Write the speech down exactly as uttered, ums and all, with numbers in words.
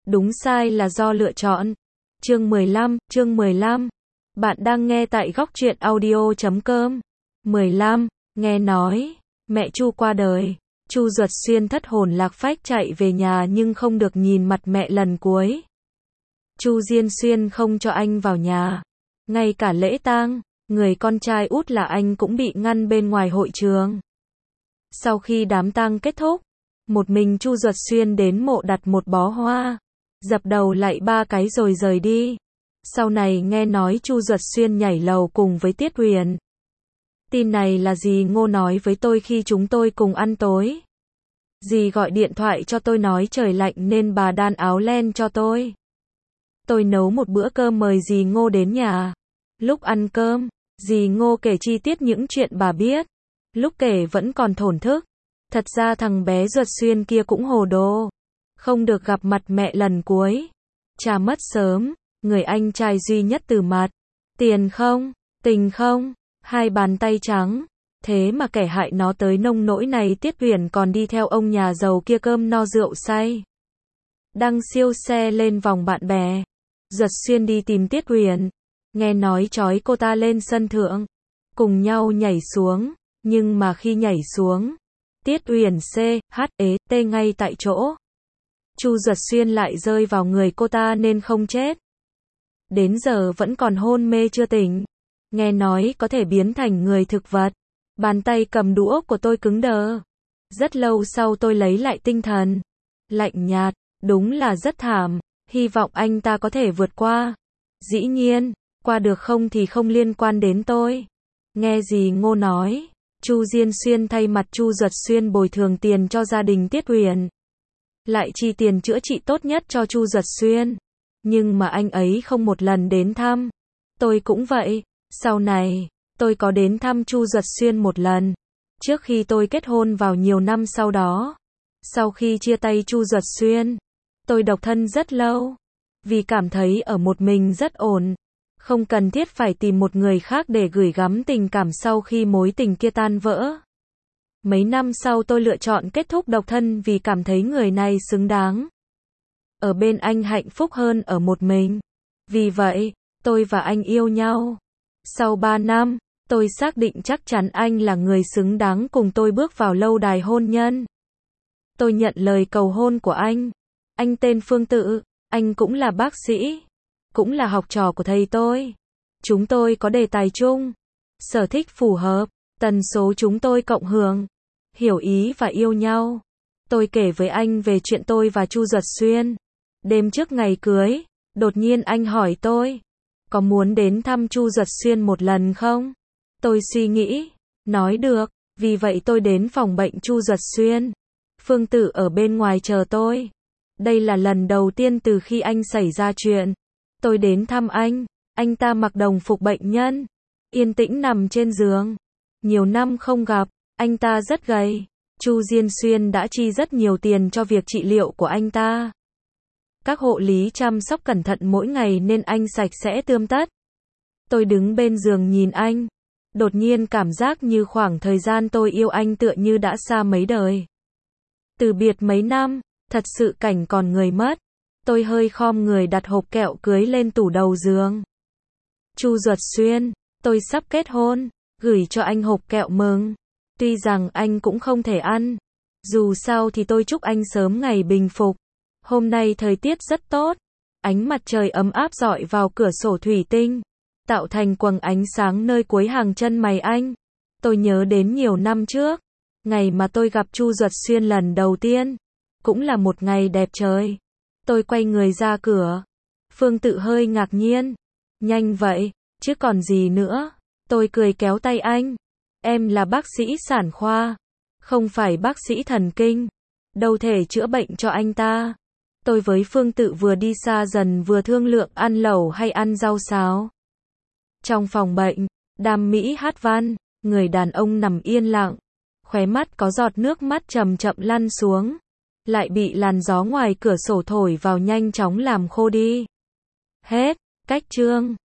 đúng sai là do lựa chọn. Chương mười lăm, chương mười lăm. Bạn đang nghe tại góc truyện audio chấm com. mười lăm, nghe nói, mẹ Chu qua đời. Chu Duật Xuyên thất hồn lạc phách chạy về nhà nhưng không được nhìn mặt mẹ lần cuối. Chu Diên Xuyên không cho anh vào nhà. Ngay cả lễ tang, người con trai út là anh cũng bị ngăn bên ngoài hội trường. Sau khi đám tang kết thúc, một mình Chu Duật Xuyên đến mộ đặt một bó hoa, dập đầu lạy ba cái rồi rời đi. Sau này nghe nói Chu Duật Xuyên nhảy lầu cùng với Tiết Huyền. Tin này là dì Ngô nói với tôi khi chúng tôi cùng ăn tối. Dì gọi điện thoại cho tôi nói trời lạnh nên bà đan áo len cho tôi. Tôi nấu một bữa cơm mời dì Ngô đến nhà. Lúc ăn cơm, dì Ngô kể chi tiết những chuyện bà biết. Lúc kể vẫn còn thổn thức. Thật ra thằng bé Duật Xuyên kia cũng hồ đồ. Không được gặp mặt mẹ lần cuối. Cha mất sớm, người anh trai duy nhất từ mặt. Tiền không, tình không, hai bàn tay trắng. Thế mà kẻ hại nó tới nông nỗi này. Tiết Huyền còn đi theo ông nhà giàu kia cơm no rượu say. Đăng siêu xe lên vòng bạn bè. Duật Xuyên đi tìm Tiết Huyền. Nghe nói trói cô ta lên sân thượng. Cùng nhau nhảy xuống. Nhưng mà khi nhảy xuống, Tiết Huyền C, H, E, T ngay tại chỗ. Chu Duật Xuyên lại rơi vào người cô ta nên không chết. Đến giờ vẫn còn hôn mê chưa tỉnh. Nghe nói có thể biến thành người thực vật. Bàn tay cầm đũa của tôi cứng đờ. Rất lâu sau tôi lấy lại tinh thần. Lạnh nhạt, đúng là rất thảm. Hy vọng anh ta có thể vượt qua. Dĩ nhiên, qua được không thì không liên quan đến tôi. Nghe dì Ngô nói, Chu Diên Xuyên thay mặt Chu Duật Xuyên bồi thường tiền cho gia đình Tiết Huyền. Lại chi tiền chữa trị tốt nhất cho Chu Duật Xuyên. Nhưng mà anh ấy không một lần đến thăm. Tôi cũng vậy. Sau này, tôi có đến thăm Chu Duật Xuyên một lần. Trước khi tôi kết hôn vào nhiều năm sau đó. Sau khi chia tay Chu Duật Xuyên, tôi độc thân rất lâu. Vì cảm thấy ở một mình rất ổn. Không cần thiết phải tìm một người khác để gửi gắm tình cảm sau khi mối tình kia tan vỡ. Mấy năm sau tôi lựa chọn kết thúc độc thân vì cảm thấy người này xứng đáng. Ở bên anh hạnh phúc hơn ở một mình. Vì vậy, tôi và anh yêu nhau. Sau ba năm, tôi xác định chắc chắn anh là người xứng đáng cùng tôi bước vào lâu đài hôn nhân. Tôi nhận lời cầu hôn của anh. Anh tên Phương Tự, anh cũng là bác sĩ. Cũng là học trò của thầy tôi. Chúng tôi có đề tài chung, sở thích phù hợp, tần số chúng tôi cộng hưởng, hiểu ý và yêu nhau. Tôi kể với anh về chuyện tôi và Chu Duật Xuyên. Đêm trước ngày cưới, đột nhiên anh hỏi tôi, có muốn đến thăm Chu Duật Xuyên một lần không? Tôi suy nghĩ, nói được, vì vậy tôi đến phòng bệnh Chu Duật Xuyên. Phương Tự ở bên ngoài chờ tôi. Đây là lần đầu tiên từ khi anh xảy ra chuyện. Tôi đến thăm anh, anh ta mặc đồng phục bệnh nhân, yên tĩnh nằm trên giường. Nhiều năm không gặp, anh ta rất gầy. Chu Diên Xuyên đã chi rất nhiều tiền cho việc trị liệu của anh ta. Các hộ lý chăm sóc cẩn thận mỗi ngày nên anh sạch sẽ tươm tất. Tôi đứng bên giường nhìn anh. Đột nhiên cảm giác như khoảng thời gian tôi yêu anh tựa như đã xa mấy đời. Từ biệt mấy năm, thật sự cảnh còn người mất. Tôi hơi khom người đặt hộp kẹo cưới lên tủ đầu giường. Chu Duật Xuyên, tôi sắp kết hôn, gửi cho anh hộp kẹo mừng. Tuy rằng anh cũng không thể ăn. Dù sao thì tôi chúc anh sớm ngày bình phục. Hôm nay thời tiết rất tốt. Ánh mặt trời ấm áp rọi vào cửa sổ thủy tinh, tạo thành quầng ánh sáng nơi cuối hàng chân mày anh. Tôi nhớ đến nhiều năm trước, ngày mà tôi gặp Chu Duật Xuyên lần đầu tiên. Cũng là một ngày đẹp trời. Tôi quay người ra cửa. Phương Tự hơi ngạc nhiên. Nhanh vậy, chứ còn gì nữa. Tôi cười kéo tay anh. Em là bác sĩ sản khoa, không phải bác sĩ thần kinh. Đâu thể chữa bệnh cho anh ta. Tôi với Phương Tự vừa đi xa dần vừa thương lượng ăn lẩu hay ăn rau xáo. Trong phòng bệnh, đam mỹ hát văn, người đàn ông nằm yên lặng. Khóe mắt có giọt nước mắt chậm chậm lăn xuống. Lại bị làn gió ngoài cửa sổ thổi vào nhanh chóng làm khô đi. Hết, cách chương.